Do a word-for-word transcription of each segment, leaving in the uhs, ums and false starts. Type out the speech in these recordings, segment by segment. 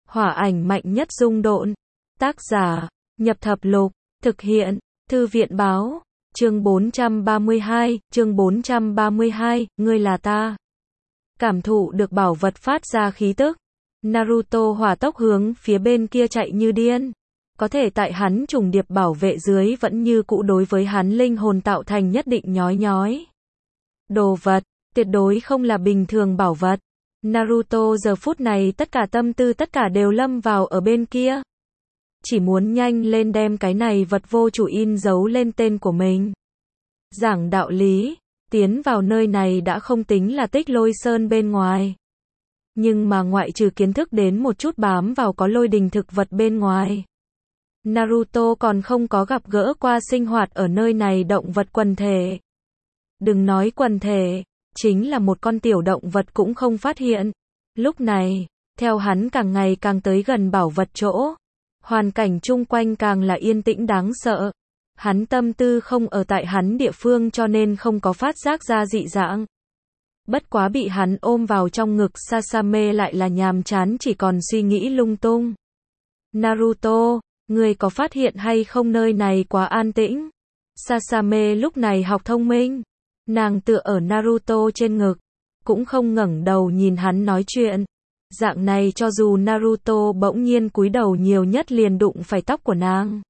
Hỏa ảnh mạnh nhất dung độn. Tác giả, Nhập Thập Lục, thực hiện, Thư viện báo, chương bốn trăm ba mươi hai, chương bốn trăm ba mươi hai, ngươi là ta. Cảm thụ được bảo vật phát ra khí tức, Naruto hỏa tốc hướng phía bên kia chạy như điên. Có thể tại hắn trùng điệp bảo vệ dưới vẫn như cũ đối với hắn linh hồn tạo thành nhất định nhói nhói. Đồ vật, tuyệt đối không là bình thường bảo vật. Naruto giờ phút này tất cả tâm tư tất cả đều lâm vào ở bên kia. Chỉ muốn nhanh lên đem cái này vật vô chủ in dấu lên tên của mình. Giảng đạo lý, tiến vào nơi này đã không tính là Tích Lôi Sơn bên ngoài. Nhưng mà ngoại trừ kiến thức đến một chút bám vào có lôi đình thực vật bên ngoài, Naruto còn không có gặp gỡ qua sinh hoạt ở nơi này động vật quần thể. Đừng nói quần thể, chính là một con tiểu động vật cũng không phát hiện. Lúc này, theo hắn càng ngày càng tới gần bảo vật chỗ, hoàn cảnh chung quanh càng là yên tĩnh đáng sợ. Hắn tâm tư không ở tại hắn địa phương cho nên không có phát giác ra dị dạng. Bất quá bị hắn ôm vào trong ngực Sasame lại là nhàm chán chỉ còn suy nghĩ lung tung. Naruto, ngươi có phát hiện hay không nơi này quá an tĩnh? Sasame lúc này học thông minh. Nàng tựa ở Naruto trên ngực, cũng không ngẩng đầu nhìn hắn nói chuyện. Dạng này cho dù Naruto bỗng nhiên cúi đầu nhiều nhất liền đụng phải tóc của nàng,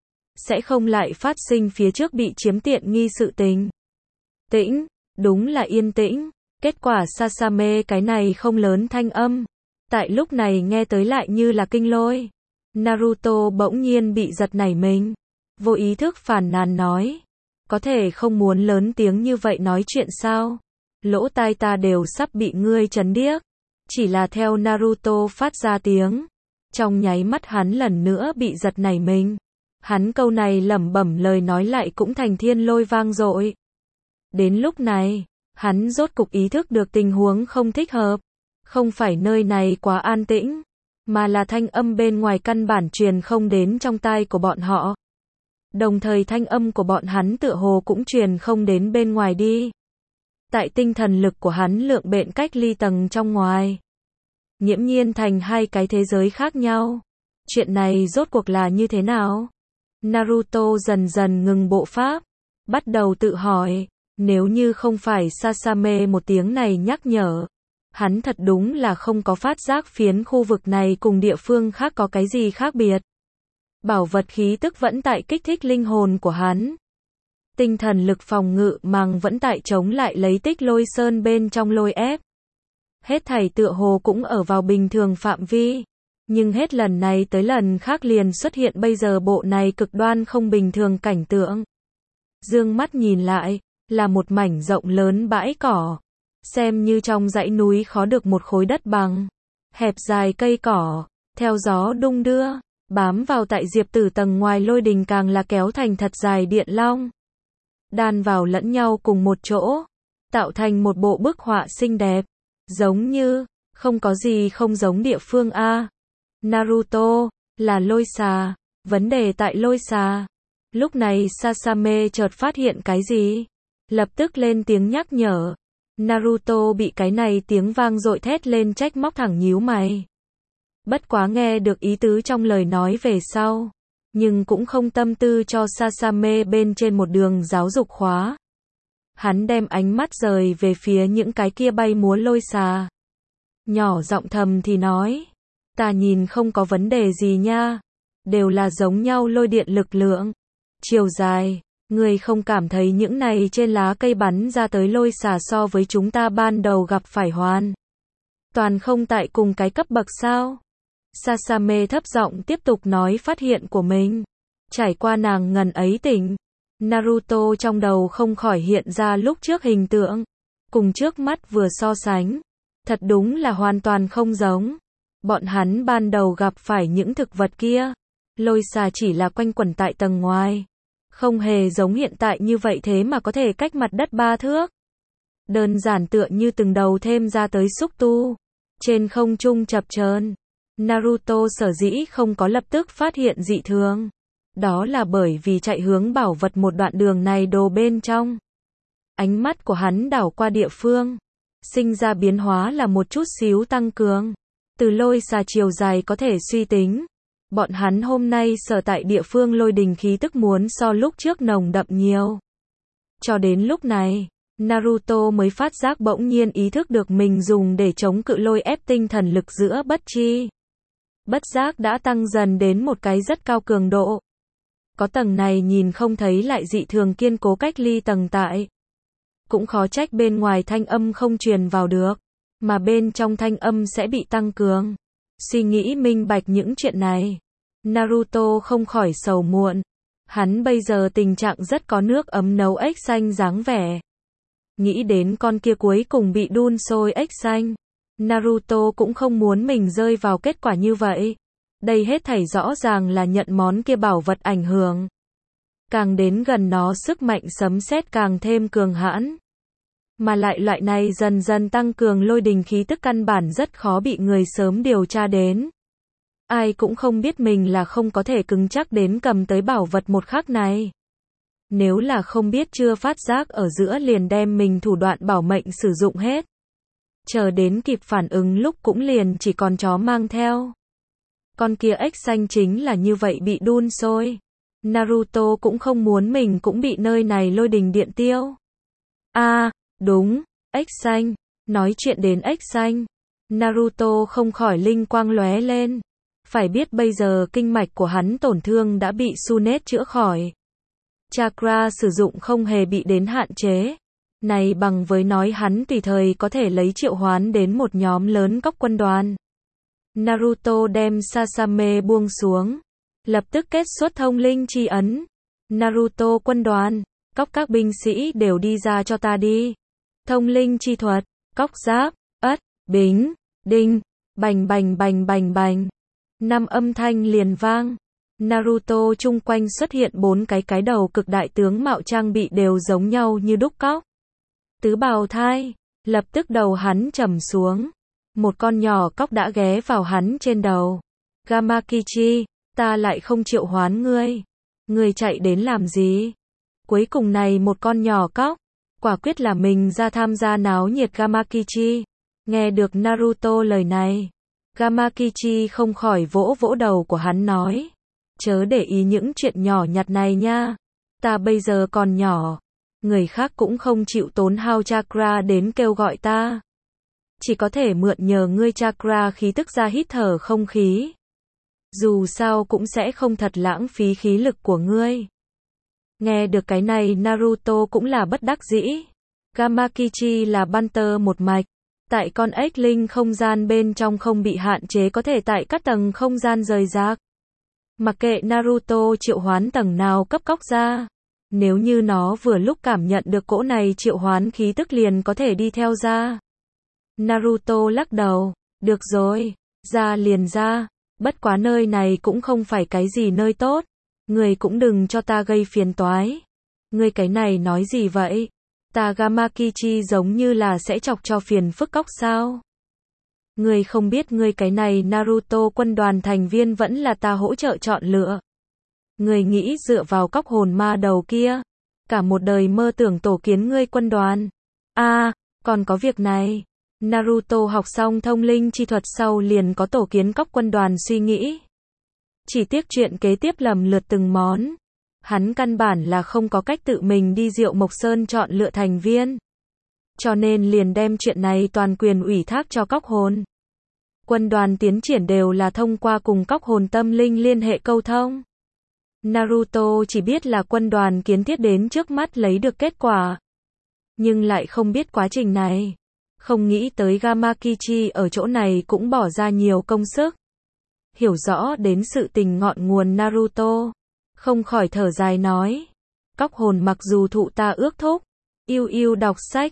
sẽ không lại phát sinh phía trước bị chiếm tiện nghi sự tình. Tĩnh, đúng là yên tĩnh. Kết quả Sasame cái này không lớn thanh âm, tại lúc này nghe tới lại như là kinh lôi. Naruto bỗng nhiên bị giật nảy mình, vô ý thức phàn nàn nói, có thể không muốn lớn tiếng như vậy nói chuyện sao? Lỗ tai ta đều sắp bị ngươi chấn điếc. Chỉ là theo Naruto phát ra tiếng, trong nháy mắt hắn lần nữa bị giật nảy mình. Hắn câu này lẩm bẩm lời nói lại cũng thành thiên lôi vang dội. Đến lúc này, hắn rốt cục ý thức được tình huống không thích hợp. Không phải nơi này quá an tĩnh, mà là thanh âm bên ngoài căn bản truyền không đến trong tai của bọn họ. Đồng thời thanh âm của bọn hắn tựa hồ cũng truyền không đến bên ngoài đi. Tại tinh thần lực của hắn lượng bện cách ly tầng trong ngoài, nghiễm nhiên thành hai cái thế giới khác nhau. Chuyện này rốt cuộc là như thế nào? Naruto dần dần ngừng bộ pháp, bắt đầu tự hỏi, nếu như không phải Sasame một tiếng này nhắc nhở, hắn thật đúng là không có phát giác phiến khu vực này cùng địa phương khác có cái gì khác biệt. Bảo vật khí tức vẫn tại kích thích linh hồn của hắn. Tinh thần lực phòng ngự màng vẫn tại chống lại lấy Tích Lôi Sơn bên trong lôi ép. Hết thảy tựa hồ cũng ở vào bình thường phạm vi. Nhưng hết lần này tới lần khác liền xuất hiện bây giờ bộ này cực đoan không bình thường cảnh tượng. Dương mắt nhìn lại, là một mảnh rộng lớn bãi cỏ. Xem như trong dãy núi khó được một khối đất bằng. Hẹp dài cây cỏ, theo gió đung đưa, bám vào tại diệp tử tầng ngoài lôi đình càng là kéo thành thật dài điện long. Đan vào lẫn nhau cùng một chỗ, tạo thành một bộ bức họa xinh đẹp. Giống như, không có gì không giống địa phương A. Naruto, là lôi xà, vấn đề tại lôi xà. Lúc này Sasame chợt phát hiện cái gì? Lập tức lên tiếng nhắc nhở. Naruto bị cái này tiếng vang dội thét lên trách móc thẳng nhíu mày. Bất quá nghe được ý tứ trong lời nói về sau, nhưng cũng không tâm tư cho Sasame bên trên một đường giáo dục khóa. Hắn đem ánh mắt rời về phía những cái kia bay múa lôi xà. Nhỏ giọng thầm thì nói, ta nhìn không có vấn đề gì nha, đều là giống nhau lôi điện lực lượng. Chiều dài, người không cảm thấy những này trên lá cây bắn ra tới lôi xà so với chúng ta ban đầu gặp phải hoàn toàn không tại cùng cái cấp bậc sao? Sasame thấp giọng tiếp tục nói phát hiện của mình. Trải qua nàng ngần ấy tỉnh, Naruto trong đầu không khỏi hiện ra lúc trước hình tượng, cùng trước mắt vừa so sánh, thật đúng là hoàn toàn không giống. Bọn hắn ban đầu gặp phải những thực vật kia, lôi xà chỉ là quanh quẩn tại tầng ngoài, không hề giống hiện tại như vậy thế mà có thể cách mặt đất ba thước. Đơn giản tựa như từng đầu thêm ra tới xúc tu, trên không trung chập chờn. Naruto sở dĩ không có lập tức phát hiện dị thường, đó là bởi vì chạy hướng bảo vật một đoạn đường này đồ bên trong. Ánh mắt của hắn đảo qua địa phương, sinh ra biến hóa là một chút xíu tăng cường. Từ lôi xà chiều dài có thể suy tính, bọn hắn hôm nay sở tại địa phương lôi đình khí tức muốn so lúc trước nồng đậm nhiều. Cho đến lúc này, Naruto mới phát giác bỗng nhiên ý thức được mình dùng để chống cự lôi ép tinh thần lực giữa bất chi bất giác đã tăng dần đến một cái rất cao cường độ. Có tầng này nhìn không thấy lại dị thường kiên cố cách ly tầng tại. Cũng khó trách bên ngoài thanh âm không truyền vào được, mà bên trong thanh âm sẽ bị tăng cường. Suy nghĩ minh bạch những chuyện này, Naruto không khỏi sầu muộn. Hắn bây giờ tình trạng rất có nước ấm nấu ếch xanh dáng vẻ. Nghĩ đến con kia cuối cùng bị đun sôi ếch xanh, Naruto cũng không muốn mình rơi vào kết quả như vậy. Đây hết thảy rõ ràng là nhận món kia bảo vật ảnh hưởng. Càng đến gần nó sức mạnh sấm sét càng thêm cường hãn. Mà lại loại này dần dần tăng cường lôi đình khí tức căn bản rất khó bị người sớm điều tra đến. Ai cũng không biết mình là không có thể cứng chắc đến cầm tới bảo vật một khắc này. Nếu là không biết chưa phát giác ở giữa liền đem mình thủ đoạn bảo mệnh sử dụng hết. Chờ đến kịp phản ứng lúc cũng liền chỉ còn chó mang theo. Con kia ếch xanh chính là như vậy bị đun sôi. Naruto cũng không muốn mình cũng bị nơi này lôi đình điện tiêu. A, à, đúng, ếch xanh. Nói chuyện đến ếch xanh, Naruto không khỏi linh quang lóe lên. Phải biết bây giờ kinh mạch của hắn tổn thương đã bị Tsunade chữa khỏi. Chakra sử dụng không hề bị đến hạn chế. Này bằng với nói hắn tùy thời có thể lấy triệu hoán đến một nhóm lớn cóc quân đoàn. Naruto đem Sasame buông xuống. Lập tức kết xuất thông linh chi ấn. Naruto quân đoàn, cóc các binh sĩ đều đi ra cho ta đi. Thông linh chi thuật, cóc giáp, ất, bính, đinh, bành bành bành bành bành. Năm âm thanh liền vang. Naruto chung quanh xuất hiện bốn cái cái đầu cực đại tướng mạo trang bị đều giống nhau như đúc cóc. Tứ bào thai, lập tức đầu hắn trầm xuống. Một con nhỏ cóc đã ghé vào hắn trên đầu. Gamakichi, ta lại không triệu hoán ngươi. Ngươi chạy đến làm gì? Cuối cùng này một con nhỏ cóc, quả quyết là mình ra tham gia náo nhiệt Gamakichi. Nghe được Naruto lời này, Gamakichi không khỏi vỗ vỗ đầu của hắn nói. Chớ để ý những chuyện nhỏ nhặt này nha. Ta bây giờ còn nhỏ. Người khác cũng không chịu tốn hao chakra đến kêu gọi ta. Chỉ có thể mượn nhờ ngươi chakra khí tức ra hít thở không khí. Dù sao cũng sẽ không thật lãng phí khí lực của ngươi. Nghe được cái này Naruto cũng là bất đắc dĩ. Gamakichi là Banter một mạch. Tại con ếch linh không gian bên trong không bị hạn chế có thể tại các tầng không gian rời rạc. Mặc kệ Naruto triệu hoán tầng nào cấp cóc ra. Nếu như nó vừa lúc cảm nhận được cỗ này triệu hoán khí tức liền có thể đi theo ra. Naruto lắc đầu. Được rồi, ra liền ra. Bất quá nơi này cũng không phải cái gì nơi tốt. Người cũng đừng cho ta gây phiền toái. Người cái này nói gì vậy? Ta Gamakichi giống như là sẽ chọc cho phiền phức cóc sao? Người không biết người cái này Naruto quân đoàn thành viên vẫn là ta hỗ trợ chọn lựa. Người nghĩ dựa vào cóc hồn ma đầu kia. Cả một đời mơ tưởng tổ kiến ngươi quân đoàn. A, à, còn có việc này. Naruto học xong thông linh chi thuật sau liền có tổ kiến cóc quân đoàn suy nghĩ. Chỉ tiếc chuyện kế tiếp lầm lượt từng món. Hắn căn bản là không có cách tự mình đi Diệu Mộc Sơn chọn lựa thành viên. Cho nên liền đem chuyện này toàn quyền ủy thác cho cóc hồn. Quân đoàn tiến triển đều là thông qua cùng cóc hồn tâm linh liên hệ câu thông. Naruto chỉ biết là quân đoàn kiến thiết đến trước mắt lấy được kết quả. Nhưng lại không biết quá trình này. Không nghĩ tới Gamakichi ở chỗ này cũng bỏ ra nhiều công sức. Hiểu rõ đến sự tình ngọn nguồn Naruto. Không khỏi thở dài nói. Cóc hồn mặc dù thụ ta ước thúc. Yêu yêu đọc sách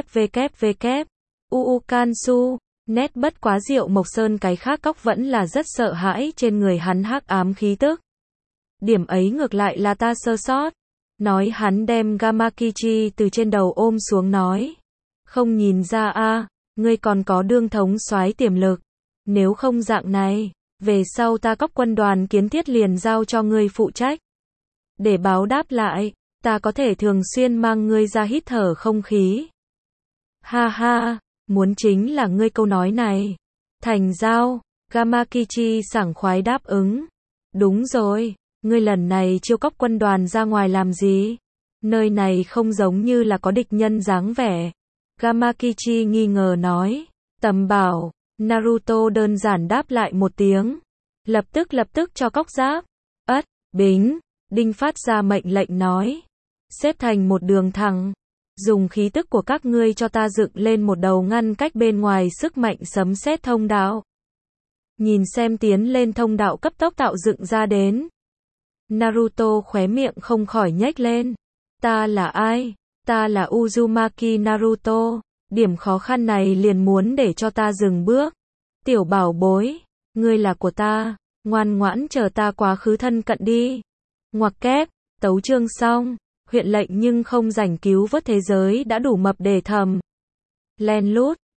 www. Uukansu. Nét bất quá Diệu Mộc Sơn cái khác cóc vẫn là rất sợ hãi trên người hắn hắc ám khí tức. Điểm ấy ngược lại là ta sơ sót. Nói hắn đem Gamakichi từ trên đầu ôm xuống nói. Không nhìn ra a, à, ngươi còn có đương thống soái tiềm lực. Nếu không dạng này, về sau ta cóc quân đoàn kiến thiết liền giao cho ngươi phụ trách. Để báo đáp lại, ta có thể thường xuyên mang ngươi ra hít thở không khí. Ha ha, muốn chính là ngươi câu nói này. Thành giao, Gamakichi sảng khoái đáp ứng. Đúng rồi, ngươi lần này chiêu cóc quân đoàn ra ngoài làm gì? Nơi này không giống như là có địch nhân dáng vẻ. Gamakichi nghi ngờ nói. Tầm bảo, Naruto đơn giản đáp lại một tiếng. Lập tức lập tức cho cóc giáp. Ất, bính, Đinh phát ra mệnh lệnh nói. Xếp thành một đường thẳng. Dùng khí tức của các ngươi cho ta dựng lên một đầu ngăn cách bên ngoài sức mạnh sấm sét thông đạo. Nhìn xem tiến lên thông đạo cấp tốc tạo dựng ra đến. Naruto khóe miệng không khỏi nhếch lên. Ta là ai? Ta là Uzumaki Naruto. Điểm khó khăn này liền muốn để cho ta dừng bước. Tiểu bảo bối, ngươi là của ta, ngoan ngoãn chờ ta quá khứ thân cận đi. Ngoặc kép, tấu chương xong, huyện lệnh nhưng không rảnh cứu vớt thế giới đã đủ mập để thầm. Len lút.